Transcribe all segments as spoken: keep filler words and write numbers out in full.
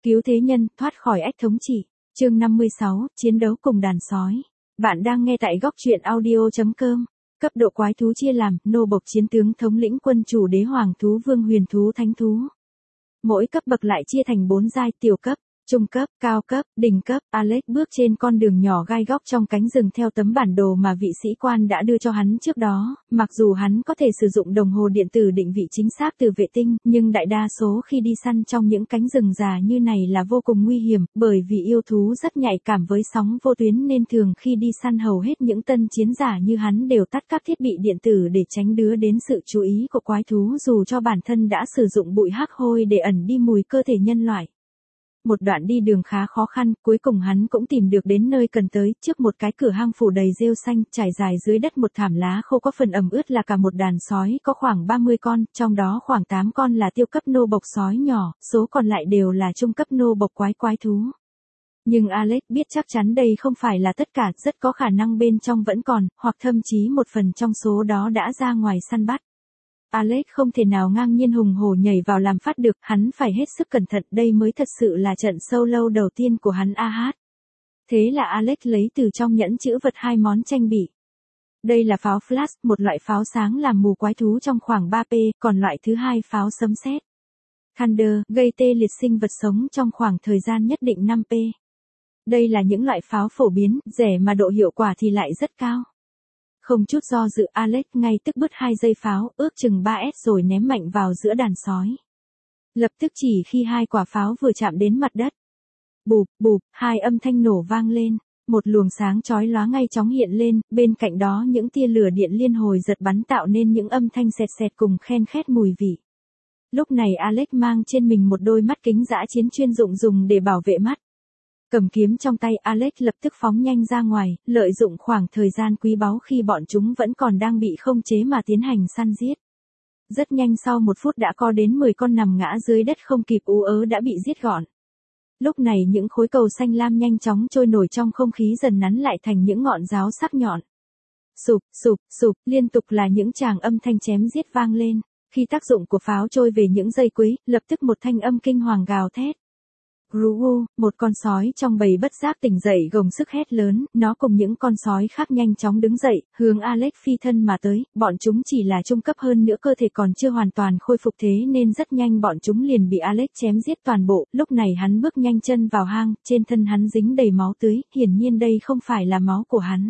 Cứu thế nhân, thoát khỏi ách thống trị. Chương năm mươi sáu, chiến đấu cùng đàn sói. Bạn đang nghe tại góc truyện audio chấm com. Cấp độ quái thú chia làm, nô bộc chiến tướng thống lĩnh quân chủ đế hoàng thú vương huyền thú thánh thú. Mỗi cấp bậc lại chia thành bốn giai: tiểu cấp, trung cấp, cao cấp, đỉnh cấp. Alex bước trên con đường nhỏ gai góc trong cánh rừng theo tấm bản đồ mà vị sĩ quan đã đưa cho hắn trước đó. Mặc dù hắn có thể sử dụng đồng hồ điện tử định vị chính xác từ vệ tinh, nhưng đại đa số khi đi săn trong những cánh rừng già như này là vô cùng nguy hiểm, bởi vì yêu thú rất nhạy cảm với sóng vô tuyến nên thường khi đi săn hầu hết những tân chiến giả như hắn đều tắt các thiết bị điện tử để tránh đưa đến sự chú ý của quái thú, dù cho bản thân đã sử dụng bụi hắc hôi để ẩn đi mùi cơ thể nhân loại. Một đoạn đi đường khá khó khăn, cuối cùng hắn cũng tìm được đến nơi cần tới, trước một cái cửa hang phủ đầy rêu xanh, trải dài dưới đất một thảm lá khô có phần ẩm ướt là cả một đàn sói có khoảng ba mươi con, trong đó khoảng tám con là tiêu cấp nô bộc sói nhỏ, số còn lại đều là trung cấp nô bộc quái quái thú. Nhưng Alex biết chắc chắn đây không phải là tất cả, rất có khả năng bên trong vẫn còn, hoặc thậm chí một phần trong số đó đã ra ngoài săn bắt. Alex không thể nào ngang nhiên hùng hổ nhảy vào làm phát được, hắn phải hết sức cẩn thận, đây mới thật sự là trận solo đầu tiên của hắn a hát. Thế là Alex lấy từ trong nhẫn chữ vật hai món trang bị. Đây là pháo flash, một loại pháo sáng làm mù quái thú trong khoảng ba pê, còn loại thứ hai pháo sấm sét. Thunder, gây tê liệt sinh vật sống trong khoảng thời gian nhất định năm pê. Đây là những loại pháo phổ biến, rẻ mà độ hiệu quả thì lại rất cao. Không chút do dự, Alex ngay tức bứt hai dây pháo, ước chừng ba ét rồi ném mạnh vào giữa đàn sói. Lập tức chỉ khi hai quả pháo vừa chạm đến mặt đất. Bụp, bụp, hai âm thanh nổ vang lên, một luồng sáng chói lóa ngay chóng hiện lên, bên cạnh đó những tia lửa điện liên hồi giật bắn tạo nên những âm thanh sẹt sẹt cùng khen khét mùi vị. Lúc này Alex mang trên mình một đôi mắt kính dã chiến chuyên dụng dùng để bảo vệ mắt. Cầm kiếm trong tay, Alex lập tức phóng nhanh ra ngoài, lợi dụng khoảng thời gian quý báu khi bọn chúng vẫn còn đang bị không chế mà tiến hành săn giết. Rất nhanh sau một phút đã có đến mười con nằm ngã dưới đất không kịp ú ớ đã bị giết gọn. Lúc này những khối cầu xanh lam nhanh chóng trôi nổi trong không khí dần nắn lại thành những ngọn giáo sắc nhọn. Sụp, sụp, sụp, liên tục là những tràng âm thanh chém giết vang lên. Khi tác dụng của pháo trôi về những dây quý, lập tức một thanh âm kinh hoàng gào thét. Gru, một con sói trong bầy bất giác tỉnh dậy gồng sức hét lớn, nó cùng những con sói khác nhanh chóng đứng dậy, hướng Alex phi thân mà tới, bọn chúng chỉ là trung cấp hơn nữa cơ thể còn chưa hoàn toàn khôi phục thế nên rất nhanh bọn chúng liền bị Alex chém giết toàn bộ, lúc này hắn bước nhanh chân vào hang, trên thân hắn dính đầy máu tươi, hiển nhiên đây không phải là máu của hắn.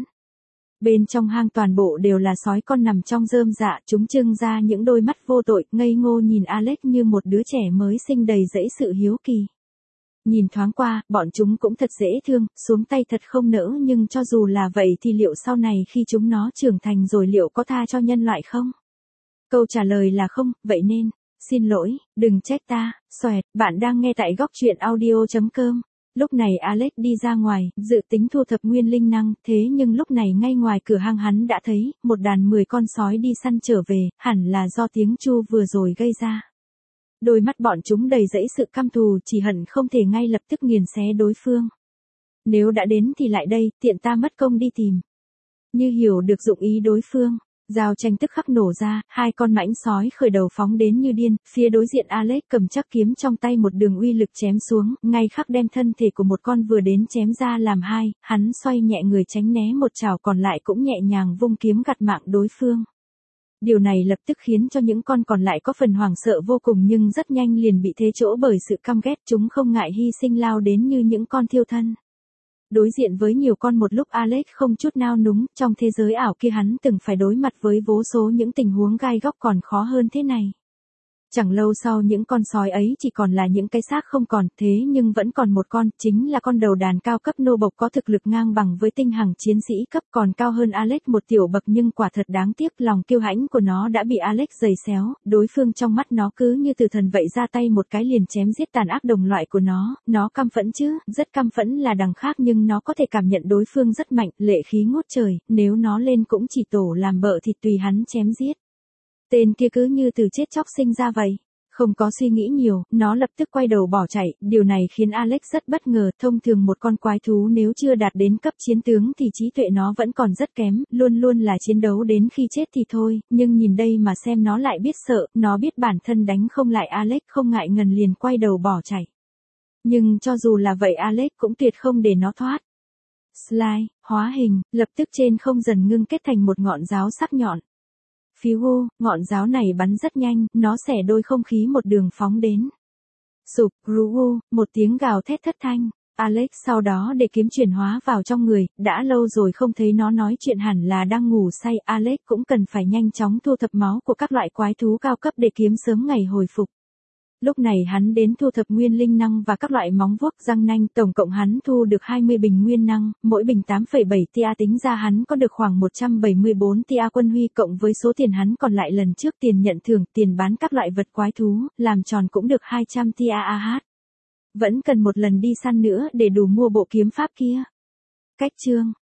Bên trong hang toàn bộ đều là sói con nằm trong rơm dạ, chúng trưng ra những đôi mắt vô tội, ngây ngô nhìn Alex như một đứa trẻ mới sinh đầy dẫy sự hiếu kỳ. Nhìn thoáng qua, bọn chúng cũng thật dễ thương, xuống tay thật không nỡ, nhưng cho dù là vậy thì liệu sau này khi chúng nó trưởng thành rồi liệu có tha cho nhân loại không? Câu trả lời là không, vậy nên, xin lỗi, đừng trách ta, xoẹt, bạn đang nghe tại góc truyện audio chấm com. Lúc này Alex đi ra ngoài, dự tính thu thập nguyên linh năng, thế nhưng lúc này ngay ngoài cửa hang hắn đã thấy, một đàn mười con sói đi săn trở về, hẳn là do tiếng chu vừa rồi gây ra. Đôi mắt bọn chúng đầy dẫy sự căm thù, chỉ hận không thể ngay lập tức nghiền xé đối phương. Nếu đã đến thì lại đây, tiện ta mất công đi tìm. Như hiểu được dụng ý đối phương, giao tranh tức khắc nổ ra, hai con mãnh sói khởi đầu phóng đến như điên, phía đối diện Alex cầm chắc kiếm trong tay một đường uy lực chém xuống, ngay khắc đem thân thể của một con vừa đến chém ra làm hai, hắn xoay nhẹ người tránh né một chảo còn lại cũng nhẹ nhàng vung kiếm gặt mạng đối phương. Điều này lập tức khiến cho những con còn lại có phần hoảng sợ vô cùng nhưng rất nhanh liền bị thế chỗ bởi sự căm ghét, chúng không ngại hy sinh lao đến như những con thiêu thân. Đối diện với nhiều con một lúc Alex không chút nao núng, trong thế giới ảo kia hắn từng phải đối mặt với vô số những tình huống gai góc còn khó hơn thế này. Chẳng lâu sau những con sói ấy chỉ còn là những cái xác không còn, thế nhưng vẫn còn một con, chính là con đầu đàn cao cấp nô bộc có thực lực ngang bằng với tinh hằng chiến sĩ cấp còn cao hơn Alex một tiểu bậc nhưng quả thật đáng tiếc lòng kiêu hãnh của nó đã bị Alex giày xéo, đối phương trong mắt nó cứ như từ thần vậy ra tay một cái liền chém giết tàn ác đồng loại của nó, nó căm phẫn chứ, rất căm phẫn là đằng khác nhưng nó có thể cảm nhận đối phương rất mạnh, lệ khí ngút trời, nếu nó lên cũng chỉ tổ làm bợ thì tùy hắn chém giết. Tên kia cứ như từ chết chóc sinh ra vậy. Không có suy nghĩ nhiều, nó lập tức quay đầu bỏ chạy, điều này khiến Alex rất bất ngờ, thông thường một con quái thú nếu chưa đạt đến cấp chiến tướng thì trí tuệ nó vẫn còn rất kém, luôn luôn là chiến đấu đến khi chết thì thôi, nhưng nhìn đây mà xem nó lại biết sợ, nó biết bản thân đánh không lại Alex không ngại ngần liền quay đầu bỏ chạy. Nhưng cho dù là vậy Alex cũng tuyệt không để nó thoát. Slide, hóa hình, lập tức trên không dần ngưng kết thành một ngọn giáo sắc nhọn. Fiu, ngọn giáo này bắn rất nhanh, nó xẻ đôi không khí một đường phóng đến. Sụp, Ru, một tiếng gào thét thất thanh. Alex sau đó để kiếm chuyển hóa vào trong người, đã lâu rồi không thấy nó nói chuyện hẳn là đang ngủ say. Alex cũng cần phải nhanh chóng thu thập máu của các loại quái thú cao cấp để kiếm sớm ngày hồi phục. Lúc này hắn đến thu thập nguyên linh năng và các loại móng vuốt răng nanh, tổng cộng hắn thu được hai mươi bình nguyên năng, mỗi bình tám phẩy bảy tia, tính ra hắn có được khoảng một trăm bảy mươi bốn tia quân huy, cộng với số tiền hắn còn lại lần trước tiền nhận thưởng, tiền bán các loại vật quái thú, làm tròn cũng được hai trăm tia a hát. Vẫn cần một lần đi săn nữa để đủ mua bộ kiếm pháp kia. Cách chương